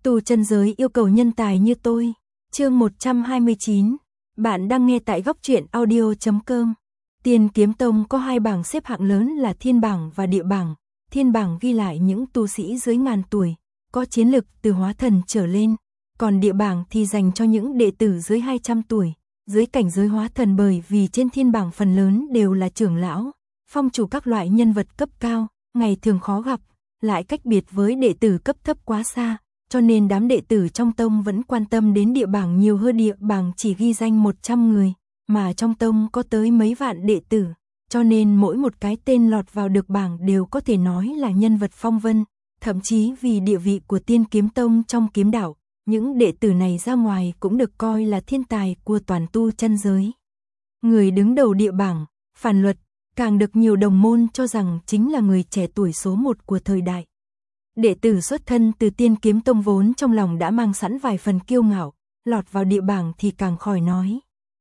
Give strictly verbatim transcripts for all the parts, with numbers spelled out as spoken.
Tu chân giới yêu cầu nhân tài như tôi. Chương một trăm hai mươi chín. Bạn đang nghe tại góc truyện audio chấm com. Tiên Kiếm Tông có hai bảng xếp hạng lớn là Thiên bảng và Địa bảng. Thiên bảng ghi lại những tu sĩ dưới ngàn tuổi, có chiến lực từ hóa thần trở lên, còn Địa bảng thì dành cho những đệ tử dưới hai trăm tuổi, dưới cảnh giới hóa thần, bởi vì trên Thiên bảng phần lớn đều là trưởng lão, phong chủ các loại nhân vật cấp cao, ngày thường khó gặp, lại cách biệt với đệ tử cấp thấp quá xa, cho nên đám đệ tử trong tông vẫn quan tâm đến Địa bảng nhiều hơn. Địa bảng chỉ ghi danh một trăm người, mà trong tông có tới mấy vạn đệ tử, cho nên mỗi một cái tên lọt vào được bảng đều có thể nói là nhân vật phong vân, thậm chí vì địa vị của Tiên Kiếm Tông trong kiếm đạo, những đệ tử này ra ngoài cũng được coi là thiên tài của toàn tu chân giới. Người đứng đầu Địa bảng, Phản Luật, càng được nhiều đồng môn cho rằng chính là người trẻ tuổi số một của thời đại. Đệ tử xuất thân từ Tiên Kiếm Tông vốn trong lòng đã mang sẵn vài phần kiêu ngạo, lọt vào Địa bảng thì càng khỏi nói.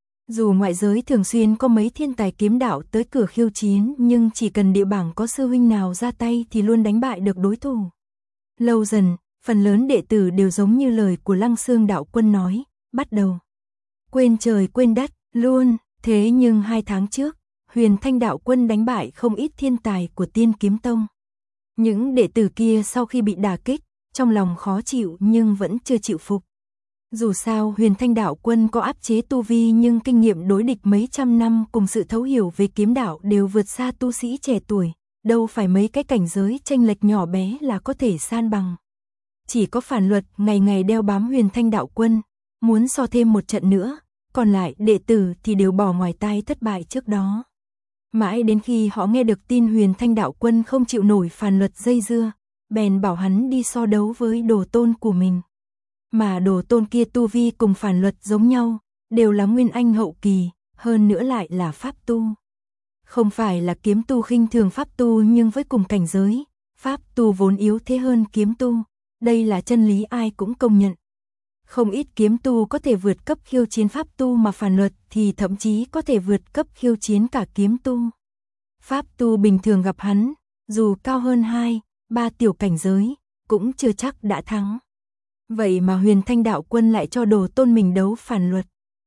Dù ngoại giới thường xuyên có mấy thiên tài kiếm đạo tới cửa khiêu chiến, nhưng chỉ cần Địa bảng có sư huynh nào ra tay thì luôn đánh bại được đối thủ. Lâu dần, phần lớn đệ tử đều giống như lời của Lăng Xương đạo quân nói, bắt đầu quên trời quên đất luôn. Thế nhưng hai tháng trước, Huyền Thanh đạo quân đánh bại không ít thiên tài của Tiên Kiếm Tông. Những đệ tử kia sau khi bị đả kích, trong lòng khó chịu nhưng vẫn chưa chịu phục. Dù sao Huyền Thanh đạo quân có áp chế tu vi, nhưng kinh nghiệm đối địch mấy trăm năm cùng sự thấu hiểu về kiếm đạo đều vượt xa tu sĩ trẻ tuổi, đâu phải mấy cái cảnh giới chênh lệch nhỏ bé là có thể san bằng. Chỉ có Phản Luật ngày ngày đeo bám Huyền Thanh đạo quân, muốn so thêm một trận nữa, còn lại đệ tử thì đều bỏ ngoài tai thất bại trước đó. Mãi đến khi họ nghe được tin Huyền Thanh đạo quân không chịu nổi Phản Luật dây dưa, bèn bảo hắn đi so đấu với đồ tôn của mình. Mà đồ tôn kia tu vi cùng Phản Luật giống nhau, đều là nguyên anh hậu kỳ, hơn nữa lại là pháp tu. Không phải là kiếm tu khinh thường pháp tu, nhưng với cùng cảnh giới, pháp tu vốn yếu thế hơn kiếm tu, đây là chân lý ai cũng công nhận. Không ít kiếm tu có thể vượt cấp khiêu chiến pháp tu, mà Phản Luật thì thậm chí có thể vượt cấp khiêu chiến cả kiếm tu. Pháp tu bình thường gặp hắn, dù cao hơn hai, ba tiểu cảnh giới, cũng chưa chắc đã thắng. Vậy mà Huyền Thanh đạo quân lại cho đồ tôn mình đấu Phản Luật.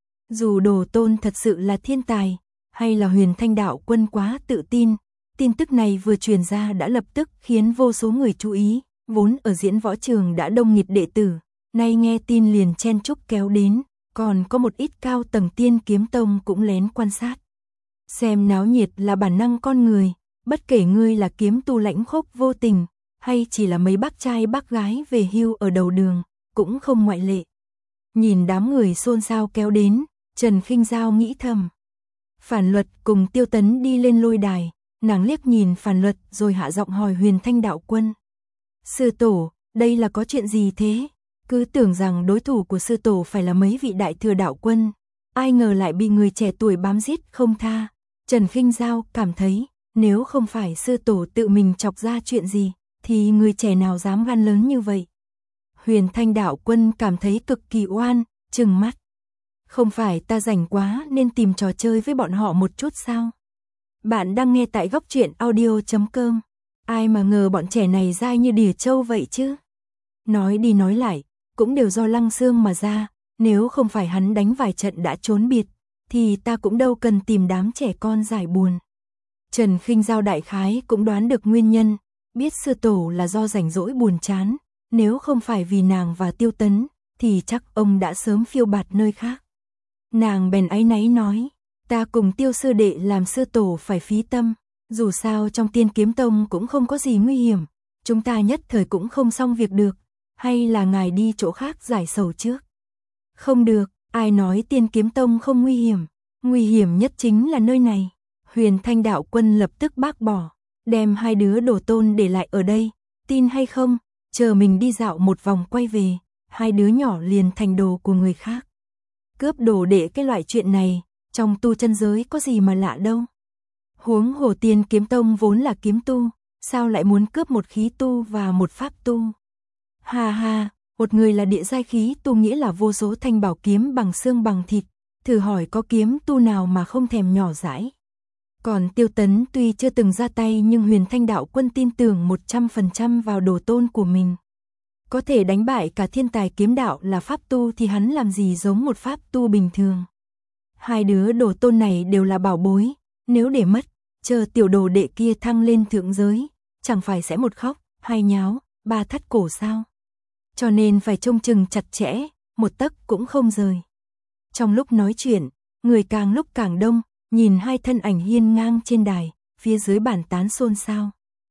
Dù đồ tôn thật sự là thiên tài, hay là Huyền Thanh đạo quân quá tự tin, tin tức này vừa truyền ra đã lập tức khiến vô số người chú ý, vốn ở diễn võ trường đã đông nghịt đệ tử, nay nghe tin liền chen chúc kéo đến, còn có một ít cao tầng Tiên Kiếm Tông cũng lén quan sát. Xem náo nhiệt là bản năng con người, bất kể ngươi là kiếm tu lãnh khốc vô tình, hay chỉ là mấy bác trai bác gái về hưu ở đầu đường, cũng không ngoại lệ. Nhìn đám người xôn xao kéo đến, Trần Khinh Giao nghĩ thầm. Phản Luật cùng Tiêu Tấn đi lên lôi đài, nàng liếc nhìn Phản Luật rồi hạ giọng hỏi Huyền Thanh đạo quân. Sư tổ, đây là có chuyện gì thế? Cứ tưởng rằng đối thủ của sư tổ phải là mấy vị đại thừa đạo quân, ai ngờ lại bị người trẻ tuổi bám giết không tha. Trần Khinh Giao cảm thấy, nếu không phải sư tổ tự mình chọc ra chuyện gì, thì người trẻ nào dám gan lớn như vậy. Huyền Thanh đạo quân cảm thấy cực kỳ oan, trừng mắt. Không phải ta rảnh quá nên tìm trò chơi với bọn họ một chút sao? Bạn đang nghe tại góc truyện audio chấm com. Ai mà ngờ bọn trẻ này dai như đỉa trâu vậy chứ? Nói đi nói lại, cũng đều do Lăng Xương mà ra, nếu không phải hắn đánh vài trận đã trốn biệt, thì ta cũng đâu cần tìm đám trẻ con giải buồn. Trần Khinh Giao đại khái cũng đoán được nguyên nhân, biết sư tổ là do rảnh rỗi buồn chán, nếu không phải vì nàng và Tiêu Tấn, thì chắc ông đã sớm phiêu bạt nơi khác. Nàng bèn áy náy nói, ta cùng Tiêu sư đệ làm sư tổ phải phí tâm, dù sao trong Tiên Kiếm Tông cũng không có gì nguy hiểm, chúng ta nhất thời cũng không xong việc được, hay là ngài đi chỗ khác giải sầu trước. Không được, ai nói Tiên Kiếm Tông không nguy hiểm, nguy hiểm nhất chính là nơi này. Huyền Thanh đạo quân lập tức bác bỏ, đem hai đứa đồ tôn để lại ở đây, tin hay không, chờ mình đi dạo một vòng quay về, hai đứa nhỏ liền thành đồ của người khác. Cướp đồ đệ cái loại chuyện này, trong tu chân giới có gì mà lạ đâu. Huống hồ Tiên Kiếm Tông vốn là kiếm tu, sao lại muốn cướp một khí tu và một pháp tu? Ha ha, một người là địa giai khí tu nghĩa là vô số thanh bảo kiếm bằng xương bằng thịt, thử hỏi có kiếm tu nào mà không thèm nhỏ dãi. Còn Tiêu Tấn tuy chưa từng ra tay, nhưng Huyền Thanh đạo quân tin tưởng một trăm phần trăm vào đồ tôn của mình. Có thể đánh bại cả thiên tài kiếm đạo là pháp tu thì hắn làm gì giống một pháp tu bình thường. Hai đứa đồ tôn này đều là bảo bối, nếu để mất, chờ tiểu đồ đệ kia thăng lên thượng giới, chẳng phải sẽ một khóc, hai nháo, ba thắt cổ sao. Cho nên phải trông chừng chặt chẽ, một tấc cũng không rời. Trong lúc nói chuyện, người càng lúc càng đông, nhìn hai thân ảnh hiên ngang trên đài, phía dưới bàn tán xôn xao.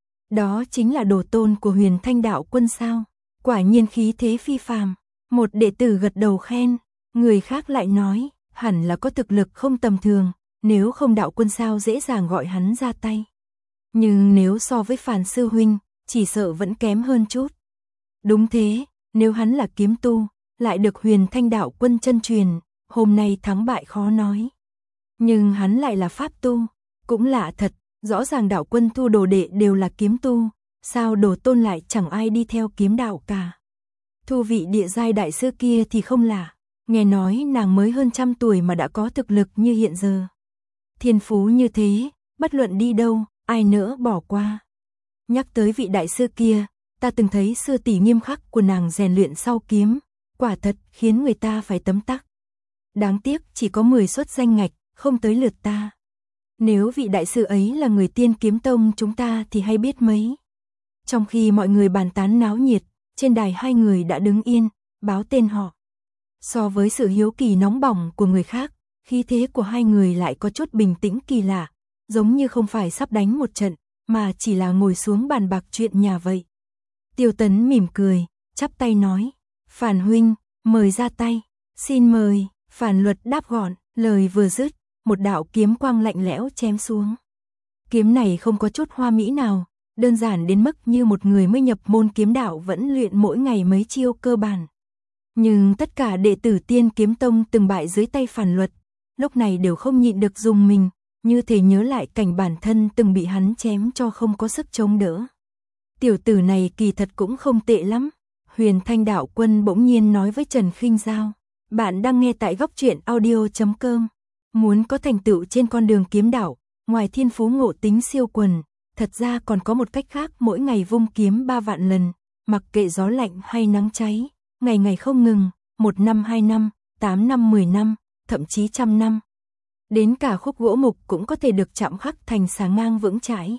Đó chính là đồ tôn của Huyền Thanh đạo quân sao? Quả nhiên khí thế phi phàm. Một đệ tử gật đầu khen, người khác lại nói, hẳn là có thực lực không tầm thường, nếu không đạo quân sao dễ dàng gọi hắn ra tay. Nhưng nếu so với Phàn sư huynh, chỉ sợ vẫn kém hơn chút. Đúng thế, nếu hắn là kiếm tu, lại được Huyền Thanh đạo quân chân truyền, hôm nay thắng bại khó nói. Nhưng hắn lại là pháp tu, cũng lạ thật, rõ ràng đạo quân thu đồ đệ đều là kiếm tu, sao đồ tôn lại chẳng ai đi theo kiếm đạo cả. Thu vị địa giai đại sư kia thì không lạ, nghe nói nàng mới hơn trăm tuổi mà đã có thực lực như hiện giờ. Thiên phú như thế, bất luận đi đâu, ai nỡ bỏ qua. Nhắc tới vị đại sư kia, ta từng thấy sư tỷ nghiêm khắc của nàng rèn luyện sau kiếm, quả thật khiến người ta phải tấm tắc. Đáng tiếc chỉ có mười suất danh ngạch, không tới lượt ta. Nếu vị đại sư ấy là người Tiên Kiếm Tông chúng ta thì hay biết mấy. Trong khi mọi người bàn tán náo nhiệt, trên đài hai người đã đứng yên, báo tên họ. So với sự hiếu kỳ nóng bỏng của người khác, khí thế của hai người lại có chút bình tĩnh kỳ lạ, giống như không phải sắp đánh một trận, mà chỉ là ngồi xuống bàn bạc chuyện nhà vậy. Tiêu Tấn mỉm cười, chắp tay nói, Phàn huynh, mời ra tay, xin mời. Phàn Luật đáp gọn, lời vừa dứt, một đạo kiếm quang lạnh lẽo chém xuống. Kiếm này không có chút hoa mỹ nào, đơn giản đến mức như một người mới nhập môn kiếm đạo vẫn luyện mỗi ngày mấy chiêu cơ bản. Nhưng tất cả đệ tử Tiên Kiếm Tông từng bại dưới tay Phàn Luật, lúc này đều không nhịn được dùng mình, như thể nhớ lại cảnh bản thân từng bị hắn chém cho không có sức chống đỡ. Tiểu tử này kỳ thật cũng không tệ lắm. Huyền Thanh đạo quân bỗng nhiên nói với Trần Khinh Giao. Bạn đang nghe tại góc truyện audio chấm com. Muốn có thành tựu trên con đường kiếm đạo, ngoài thiên phú ngộ tính siêu quần, thật ra còn có một cách khác, mỗi ngày vung kiếm ba vạn lần, mặc kệ gió lạnh hay nắng cháy, ngày ngày không ngừng, một năm hai năm, tám năm mười năm, thậm chí trăm năm. Đến cả khúc gỗ mục cũng có thể được chạm khắc thành xà ngang vững chãi.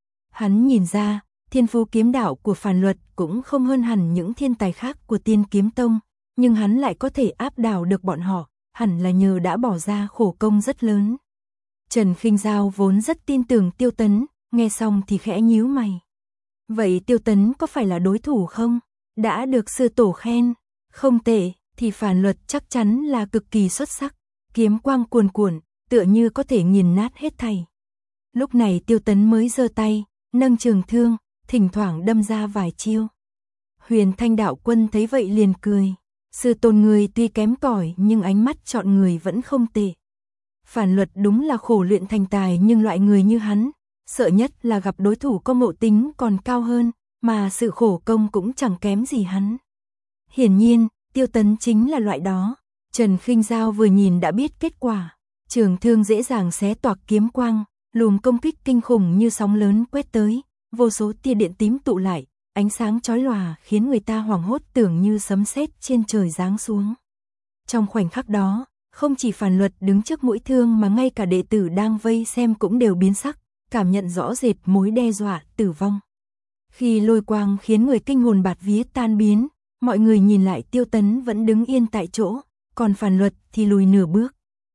Hắn nhìn ra, thiên phú kiếm đạo của Phàn Luật cũng không hơn hẳn những thiên tài khác của Tiên Kiếm Tông, nhưng hắn lại có thể áp đảo được bọn họ, hẳn là nhờ đã bỏ ra khổ công rất lớn. Trần Khinh Giao vốn rất tin tưởng Tiêu Tấn, nghe xong thì khẽ nhíu mày. Vậy Tiêu Tấn có phải là đối thủ không? Đã được sư tổ khen, không tệ, thì Phàn Luật chắc chắn là cực kỳ xuất sắc. Kiếm quang cuồn cuộn, tựa như có thể nghiền nát hết thảy. Lúc này Tiêu Tấn mới giơ tay, nâng trường thương, thỉnh thoảng đâm ra vài chiêu. Huyền Thanh đạo quân thấy vậy liền cười. Sư tôn người tuy kém cỏi nhưng ánh mắt chọn người vẫn không tệ. Phàn Luật đúng là khổ luyện thành tài, nhưng loại người như hắn, sợ nhất là gặp đối thủ có ngộ tính còn cao hơn, mà sự khổ công cũng chẳng kém gì hắn. Hiển nhiên, Tiêu Tấn chính là loại đó. Trần Khinh Giao vừa nhìn đã biết kết quả. Trường thương dễ dàng xé toạc kiếm quang, luồng công kích kinh khủng như sóng lớn quét tới, vô số tia điện tím tụ lại, ánh sáng chói lòa khiến người ta hoảng hốt, tưởng như sấm sét trên trời giáng xuống. Trong khoảnh khắc đó, không chỉ Phàn Luật đứng trước mũi thương mà ngay cả đệ tử đang vây xem cũng đều biến sắc, cảm nhận rõ rệt mối đe dọa tử vong. Khi lôi quang khiến người kinh hồn bạt vía tan biến, mọi người nhìn lại Tiêu Tấn vẫn đứng yên tại chỗ, còn Phàn Luật thì lùi nửa bước.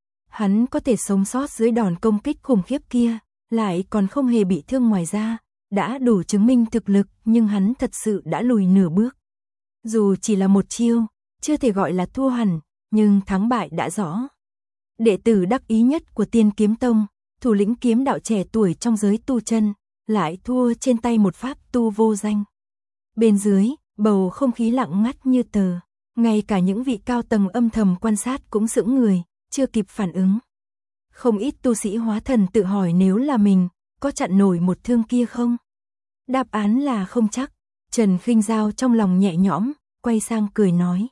Hắn có thể sống sót dưới đòn công kích khủng khiếp kia, lại còn không hề bị thương ngoài da, đã đủ chứng minh thực lực, nhưng hắn thật sự đã lùi nửa bước. Dù chỉ là một chiêu, chưa thể gọi là thua hẳn, nhưng thắng bại đã rõ. Đệ tử đắc ý nhất của Tiên Kiếm Tông, thủ lĩnh kiếm đạo trẻ tuổi trong giới tu chân, lại thua trên tay một pháp tu vô danh. Bên dưới, bầu không khí lặng ngắt như tờ, ngay cả những vị cao tầng âm thầm quan sát cũng sững người, chưa kịp phản ứng. Không ít tu sĩ hóa thần tự hỏi nếu là mình, có chặn nổi một thương kia không? Đáp án là không chắc. Trần Khinh Giao trong lòng nhẹ nhõm, quay sang cười nói.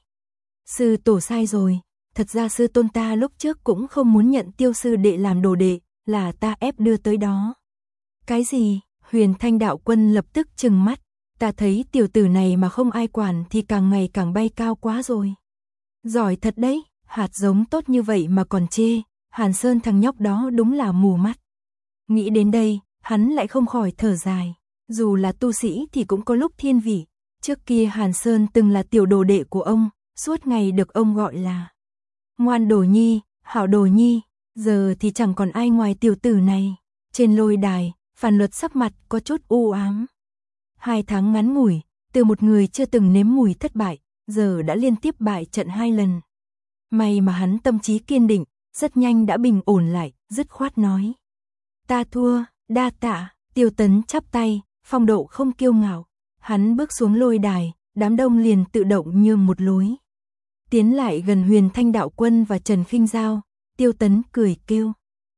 Sư tổ sai rồi, thật ra sư tôn ta lúc trước cũng không muốn nhận Tiêu sư đệ làm đồ đệ, là ta ép đưa tới đó. Cái gì? Huyền Thanh đạo quân lập tức trừng mắt, Ta thấy tiểu tử này mà không ai quản thì càng ngày càng bay cao quá rồi. Giỏi thật đấy, hạt giống tốt như vậy mà còn chê, Hàn Sơn thằng nhóc đó đúng là mù mắt. Nghĩ đến đây, hắn lại không khỏi thở dài. Dù là tu sĩ thì cũng có lúc thiên vị. Trước kia Hàn Sơn từng là tiểu đồ đệ của ông, suốt ngày được ông gọi là ngoan đồ nhi, hảo đồ nhi. Giờ thì chẳng còn ai ngoài tiểu tử này. Trên lôi đài, Phản Luật sắc mặt có chút u ám. Hai tháng ngắn ngủi, từ một người chưa từng nếm mùi thất bại, giờ đã liên tiếp bại trận hai lần. May mà hắn tâm trí kiên định, rất nhanh đã bình ổn lại, dứt khoát nói. Ta thua, đa tạ. Tiêu Tấn chắp tay, phong độ không kiêu ngạo. Hắn bước xuống lôi đài, đám đông liền tự động nhường một lối. Tiến lại gần Huyền Thanh đạo quân và Trần Khinh Giao, Tiêu Tấn cười kêu.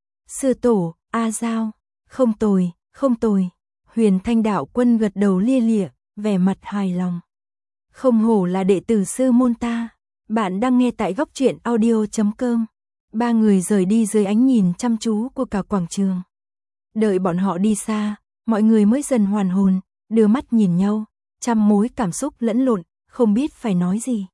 Sư tổ, A Giao, không tồi, không tồi. Huyền Thanh đạo quân gật đầu lia lịa, vẻ mặt hài lòng. Không hổ là đệ tử sư môn ta. Bạn đang nghe tại góc truyện audio chấm com. Ba người rời đi dưới ánh nhìn chăm chú của cả quảng trường. Đợi bọn họ đi xa, mọi người mới dần hoàn hồn, đưa mắt nhìn nhau, trăm mối cảm xúc lẫn lộn, không biết phải nói gì.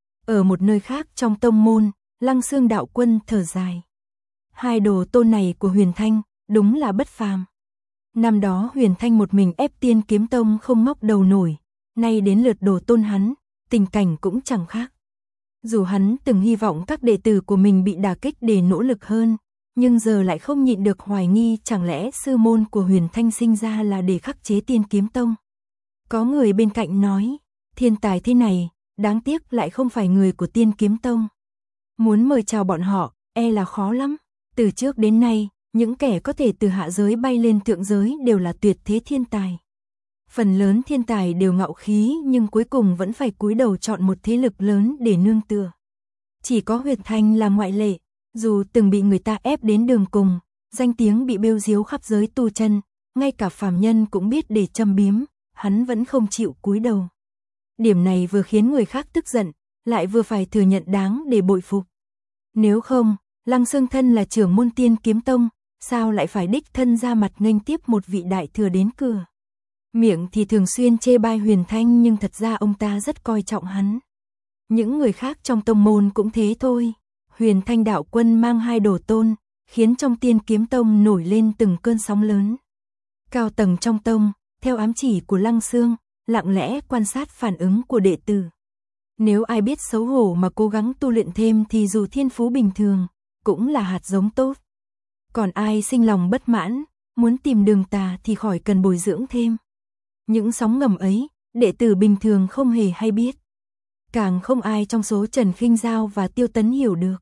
Ở một nơi khác trong tông môn, Lăng Xương đạo quân thở dài. Hai đồ tôn này của Huyền Thanh, đúng là bất phàm. Năm đó Huyền Thanh một mình ép Tiên Kiếm Tông không ngóc đầu nổi, nay đến lượt đồ tôn hắn, tình cảnh cũng chẳng khác. Dù hắn từng hy vọng các đệ tử của mình bị đả kích để nỗ lực hơn, nhưng giờ lại không nhịn được hoài nghi chẳng lẽ sư môn của Huyền Thanh sinh ra là để khắc chế Tiên Kiếm Tông. Có người bên cạnh nói, thiên tài thế này, đáng tiếc lại không phải người của Tiên Kiếm Tông. Muốn mời chào bọn họ, e là khó lắm. Từ trước đến nay, những kẻ có thể từ hạ giới bay lên thượng giới đều là tuyệt thế thiên tài. Phần lớn thiên tài đều ngạo khí nhưng cuối cùng vẫn phải cúi đầu chọn một thế lực lớn để nương tựa. Chỉ có Huyền Thanh là ngoại lệ, dù từng bị người ta ép đến đường cùng, danh tiếng bị bêu diếu khắp giới tu chân, ngay cả phàm nhân cũng biết để châm biếm, hắn vẫn không chịu cúi đầu. Điểm này vừa khiến người khác tức giận, lại vừa phải thừa nhận đáng để bội phục. Nếu không, Lăng Xương thân là trưởng môn Tiên Kiếm Tông, sao lại phải đích thân ra mặt nghênh tiếp một vị đại thừa đến cửa. Miệng thì thường xuyên chê bai Huyền Thanh nhưng thật ra ông ta rất coi trọng hắn. Những người khác trong tông môn cũng thế thôi. Huyền Thanh đạo quân mang hai đồ tôn, khiến trong Tiên Kiếm Tông nổi lên từng cơn sóng lớn. Cao tầng trong tông, theo ám chỉ của Lăng Xương, lặng lẽ quan sát phản ứng của đệ tử. Nếu ai biết xấu hổ mà cố gắng tu luyện thêm thì dù thiên phú bình thường, cũng là hạt giống tốt. Còn ai sinh lòng bất mãn, muốn tìm đường tà thì khỏi cần bồi dưỡng thêm. Những sóng ngầm ấy, đệ tử bình thường không hề hay biết. Càng không ai trong số Trần Khinh Giao và Tiêu Tấn hiểu được.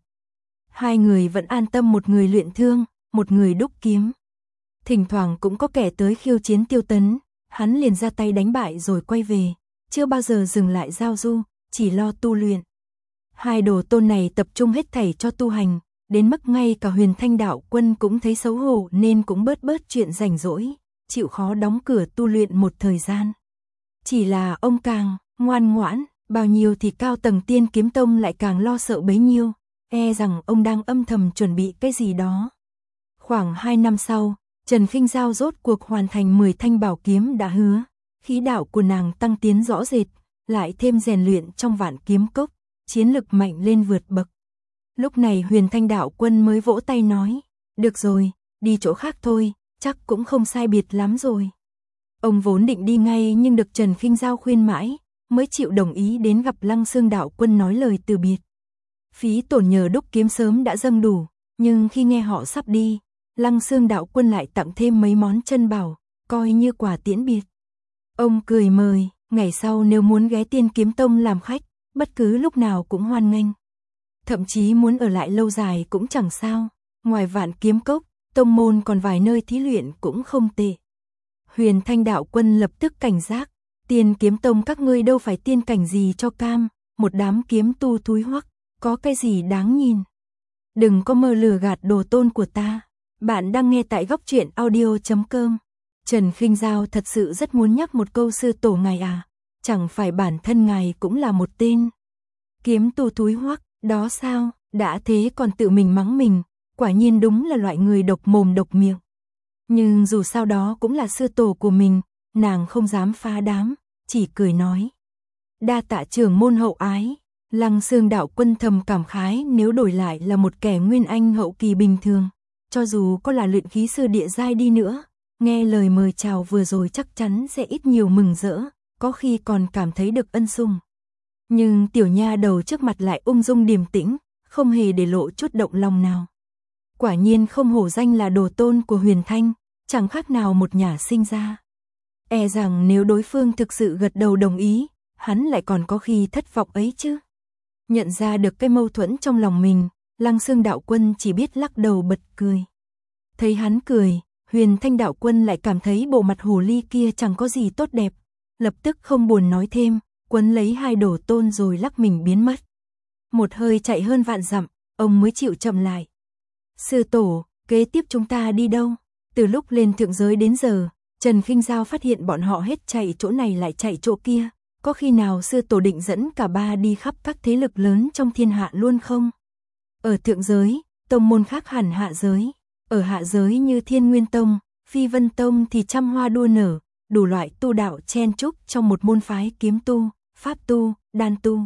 Hai người vẫn an tâm, một người luyện thương, một người đúc kiếm. Thỉnh thoảng cũng có kẻ tới khiêu chiến Tiêu Tấn, hắn liền ra tay đánh bại rồi quay về, chưa bao giờ dừng lại giao du, chỉ lo tu luyện. Hai đồ tôn này tập trung hết thảy cho tu hành, đến mức ngay cả Huyền Thanh đạo quân cũng thấy xấu hổ nên cũng bớt bớt chuyện rảnh rỗi, chịu khó đóng cửa tu luyện một thời gian. Chỉ là ông càng ngoan ngoãn, bao nhiêu thì cao tầng Tiên Kiếm Tông lại càng lo sợ bấy nhiêu, e rằng ông đang âm thầm chuẩn bị cái gì đó. Khoảng hai năm sau, Trần Khinh Giao rốt cuộc hoàn thành mười thanh bảo kiếm đã hứa, khí đạo của nàng tăng tiến rõ rệt, lại thêm rèn luyện trong Vạn Kiếm Cốc, chiến lực mạnh lên vượt bậc. Lúc này Huyền Thanh đạo quân mới vỗ tay nói, được rồi, đi chỗ khác thôi, chắc cũng không sai biệt lắm rồi. Ông vốn định đi ngay nhưng được Trần Khinh Giao khuyên mãi, mới chịu đồng ý đến gặp Lăng Xương đạo quân nói lời từ biệt. Phí tổn nhờ đúc kiếm sớm đã dâng đủ, nhưng khi nghe họ sắp đi, Lăng Xương đạo quân lại tặng thêm mấy món chân bảo, coi như quà tiễn biệt. Ông cười mời, ngày sau nếu muốn ghé Tiên Kiếm Tông làm khách, bất cứ lúc nào cũng hoan nghênh. Thậm chí muốn ở lại lâu dài cũng chẳng sao, ngoài Vạn Kiếm Cốc, tông môn còn vài nơi thí luyện cũng không tệ. Huyền Thanh đạo quân lập tức cảnh giác, Tiên Kiếm Tông các ngươi đâu phải tiên cảnh gì cho cam, một đám kiếm tu thúi hoắc, có cái gì đáng nhìn. Đừng có mơ lừa gạt đồ tôn của ta. Bạn đang nghe tại góc truyện audio chấm com. Trần Khinh Giao thật sự rất muốn nhắc một câu sư tổ ngài à, chẳng phải bản thân ngài cũng là một tên kiếm tu thúi hoắc, đó sao, đã thế còn tự mình mắng mình, quả nhiên đúng là loại người độc mồm độc miệng. Nhưng dù sao đó cũng là sư tổ của mình, nàng không dám phá đám, chỉ cười nói. Đa tạ trưởng môn hậu ái. Lăng Xương đạo quân thầm cảm khái, nếu đổi lại là một kẻ nguyên anh hậu kỳ bình thường, cho dù có là luyện khí sư địa giai đi nữa, nghe lời mời chào vừa rồi chắc chắn sẽ ít nhiều mừng rỡ, có khi còn cảm thấy được ân sủng. Nhưng tiểu nha đầu trước mặt lại ung dung điềm tĩnh, không hề để lộ chút động lòng nào. Quả nhiên không hổ danh là đồ tôn của Huyền Thanh, chẳng khác nào một nhà sinh ra. E rằng nếu đối phương thực sự gật đầu đồng ý, hắn lại còn có khi thất vọng ấy chứ. Nhận ra được cái mâu thuẫn trong lòng mình, Lăng Xương đạo quân chỉ biết lắc đầu bật cười. Thấy hắn cười, Huyền Thanh đạo quân lại cảm thấy bộ mặt hồ ly kia chẳng có gì tốt đẹp, lập tức không buồn nói thêm, quấn lấy hai đồ tôn rồi lắc mình biến mất. Một hơi chạy hơn vạn dặm, ông mới chịu chậm lại. Sư tổ, kế tiếp chúng ta đi đâu? Từ lúc lên thượng giới đến giờ, Trần Khinh Giao phát hiện bọn họ hết chạy chỗ này lại chạy chỗ kia. Có khi nào sư tổ định dẫn cả ba đi khắp các thế lực lớn trong thiên hạ luôn không? Ở thượng giới, tông môn khác hẳn hạ giới. Ở hạ giới như Thiên Nguyên Tông, Phi Vân Tông thì trăm hoa đua nở, đủ loại tu đạo chen chúc trong một môn phái kiếm tu, pháp tu, đan tu.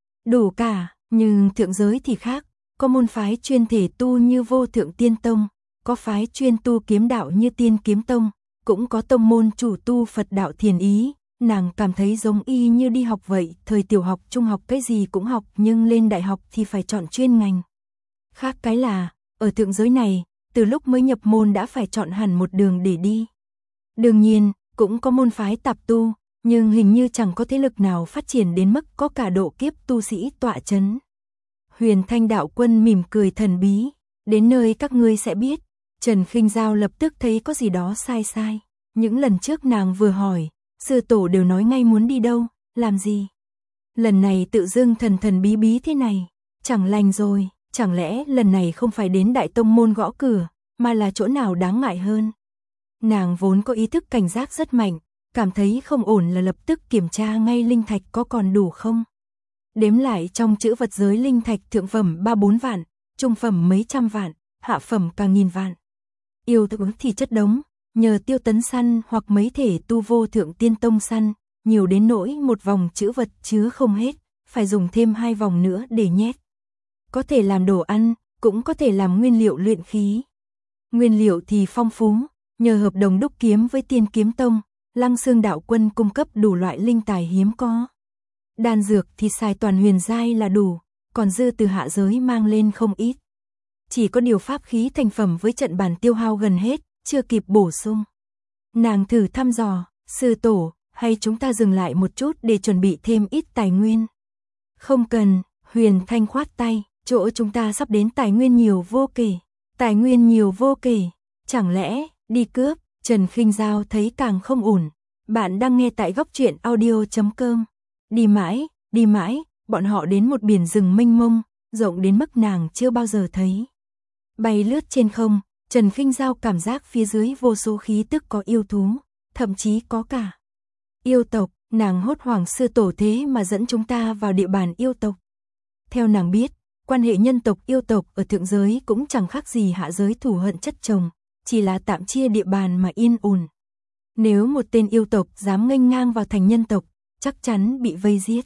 Đủ cả, nhưng thượng giới thì khác, có môn phái chuyên thể tu như Vô Thượng Tiên Tông, có phái chuyên tu kiếm đạo như Tiên Kiếm Tông, cũng có tông môn chủ tu Phật đạo Thiền Ý. Nàng cảm thấy giống y như đi học vậy, thời tiểu học, trung học cái gì cũng học, nhưng lên đại học thì phải chọn chuyên ngành. Khác cái là, ở thượng giới này, từ lúc mới nhập môn đã phải chọn hẳn một đường để đi. Đương nhiên, cũng có môn phái tạp tu, nhưng hình như chẳng có thế lực nào phát triển đến mức có cả độ kiếp tu sĩ tọa chấn. Huyền Thanh đạo quân mỉm cười thần bí, đến nơi các ngươi sẽ biết. Trần Khinh Giao lập tức thấy có gì đó sai sai. Những lần trước nàng vừa hỏi, sư tổ đều nói ngay muốn đi đâu, làm gì. Lần này tự dưng thần thần bí bí thế này, chẳng lành rồi, chẳng lẽ lần này không phải đến đại tông môn gõ cửa, mà là chỗ nào đáng ngại hơn. Nàng vốn có ý thức cảnh giác rất mạnh, cảm thấy không ổn là lập tức kiểm tra ngay linh thạch có còn đủ không. Đếm lại trong chữ vật giới linh thạch thượng phẩm ba bốn vạn, trung phẩm mấy trăm vạn, hạ phẩm cả nghìn vạn. Yêu thực thì chất đống, nhờ Tiêu Tấn săn hoặc mấy thể tu Vô Thượng Tiên Tông săn, nhiều đến nỗi một vòng chữ vật chứa không hết, phải dùng thêm hai vòng nữa để nhét. Có thể làm đồ ăn, cũng có thể làm nguyên liệu luyện khí. Nguyên liệu thì phong phú, nhờ hợp đồng đúc kiếm với Tiên Kiếm Tông, Lăng Xương đạo quân cung cấp đủ loại linh tài hiếm có. Đan dược thì xài toàn huyền giai là đủ, còn dư từ hạ giới mang lên không ít. Chỉ có điều pháp khí thành phẩm với trận bàn tiêu hao gần hết, chưa kịp bổ sung. Nàng thử thăm dò, sư tổ, hay chúng ta dừng lại một chút để chuẩn bị thêm ít tài nguyên. Không cần, Huyền Thanh khoát tay, chỗ chúng ta sắp đến tài nguyên nhiều vô kể. Tài nguyên nhiều vô kể, chẳng lẽ, đi cướp, Trần Khinh Giao thấy càng không ổn. Bạn đang nghe tại góc truyện audio chấm com. Đi mãi, đi mãi, bọn họ đến một biển rừng mênh mông, rộng đến mức nàng chưa bao giờ thấy. Bay lướt trên không, Trần Khinh Giao cảm giác phía dưới vô số khí tức có yêu thú, thậm chí có cả yêu tộc. Nàng hốt hoảng, sư tổ thế mà dẫn chúng ta vào địa bàn yêu tộc. Theo nàng biết, quan hệ nhân tộc yêu tộc ở thượng giới cũng chẳng khác gì hạ giới thù hận chất chồng, chỉ là tạm chia địa bàn mà yên ổn. Nếu một tên yêu tộc dám nghênh ngang vào thành nhân tộc, chắc chắn bị vây giết.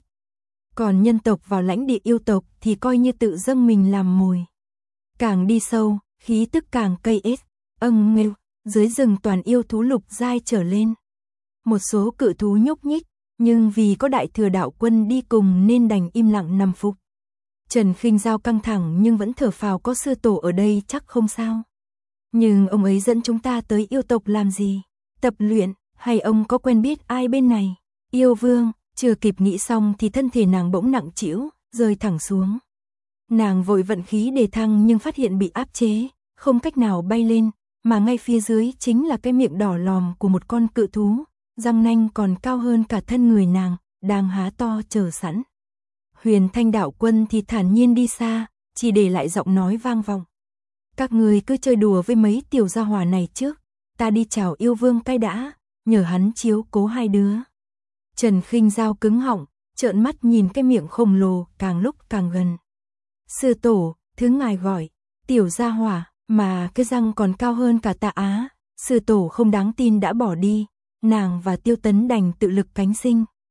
Còn nhân tộc vào lãnh địa yêu tộc thì coi như tự dâng mình làm mồi. Càng đi sâu, khí tức càng cây ết, âng nghêu, dưới rừng toàn yêu thú lục giai trở lên. Một số cự thú nhúc nhích, nhưng vì có đại thừa đạo quân đi cùng nên đành im lặng nằm phục. Trần Khinh Giao căng thẳng nhưng vẫn thở phào, có sư tổ ở đây chắc không sao. Nhưng ông ấy dẫn chúng ta tới yêu tộc làm gì? Tập luyện, hay ông có quen biết ai bên này? Yêu vương, chưa kịp nghĩ xong thì thân thể nàng bỗng nặng trĩu, rơi thẳng xuống. Nàng vội vận khí đề thăng nhưng phát hiện bị áp chế, không cách nào bay lên, mà ngay phía dưới chính là cái miệng đỏ lòm của một con cự thú, răng nanh còn cao hơn cả thân người nàng, đang há to chờ sẵn. Huyền Thanh đạo quân thì thản nhiên đi xa, chỉ để lại giọng nói vang vọng. Các người cứ chơi đùa với mấy tiểu gia hỏa này trước, ta đi chào yêu vương cái đã, nhờ hắn chiếu cố hai đứa. Trần Khinh Giao cứng họng, trợn mắt nhìn cái miệng khổng lồ càng lúc càng gần. Sư tổ, thứ ngài gọi, tiểu gia hỏa, mà cái răng còn cao hơn cả ta á. Sư tổ không đáng tin đã bỏ đi, nàng và Tiêu Tấn đành tự lực cánh sinh,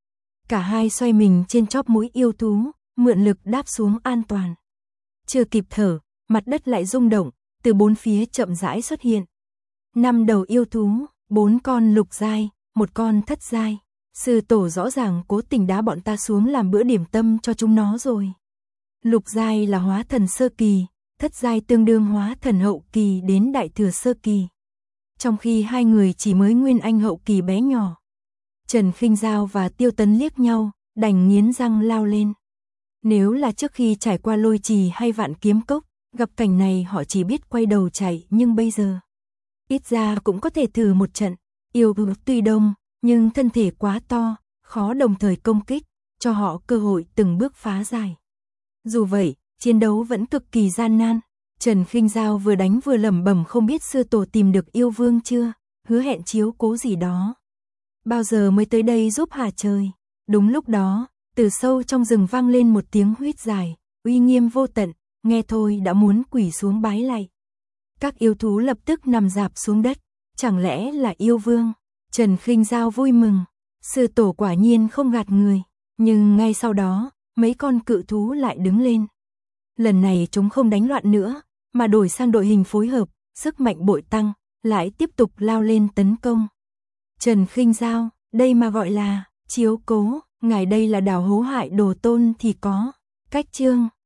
Cả hai xoay mình trên chóp mũi yêu thú, mượn lực đáp xuống an toàn. Chưa kịp thở, mặt đất lại rung động, từ bốn phía chậm rãi xuất hiện. Năm đầu yêu thú, bốn con lục giai, một con thất giai. Sư tổ rõ ràng cố tình đá bọn ta xuống làm bữa điểm tâm cho chúng nó rồi. Lục giai là hóa thần sơ kỳ, thất giai tương đương hóa thần hậu kỳ đến đại thừa sơ kỳ. Trong khi hai người chỉ mới nguyên anh hậu kỳ bé nhỏ. Trần Khinh Dao và Tiêu Tấn liếc nhau, đành nghiến răng lao lên. Nếu là trước khi trải qua Lôi Trì hay Vạn Kiếm Cốc, gặp cảnh này họ chỉ biết quay đầu chạy, nhưng bây giờ ít ra cũng có thể thử một trận. Yêu thú tuy đông, nhưng thân thể quá to, khó đồng thời công kích, cho họ cơ hội từng bước phá giải. Dù vậy, chiến đấu vẫn cực kỳ gian nan. Trần Khinh Dao vừa đánh vừa lẩm bẩm không biết sư tổ tìm được yêu vương chưa, hứa hẹn chiếu cố gì đó. Bao giờ mới tới đây giúp hả trời? Đúng lúc đó, từ sâu trong rừng vang lên một tiếng huýt dài, uy nghiêm vô tận, nghe thôi đã muốn quỳ xuống bái lạy. Các yêu thú lập tức nằm rạp xuống đất, chẳng lẽ là yêu vương? Trần Khinh Dao vui mừng, sư tổ quả nhiên không gạt người, nhưng ngay sau đó, mấy con cự thú lại đứng lên. Lần này chúng không đánh loạn nữa, mà đổi sang đội hình phối hợp, sức mạnh bội tăng, lại tiếp tục lao lên tấn công. Trần Khinh Dao, đây mà gọi là chiếu cố, ngài đây là đào hố hại đồ tôn thì có cách chương.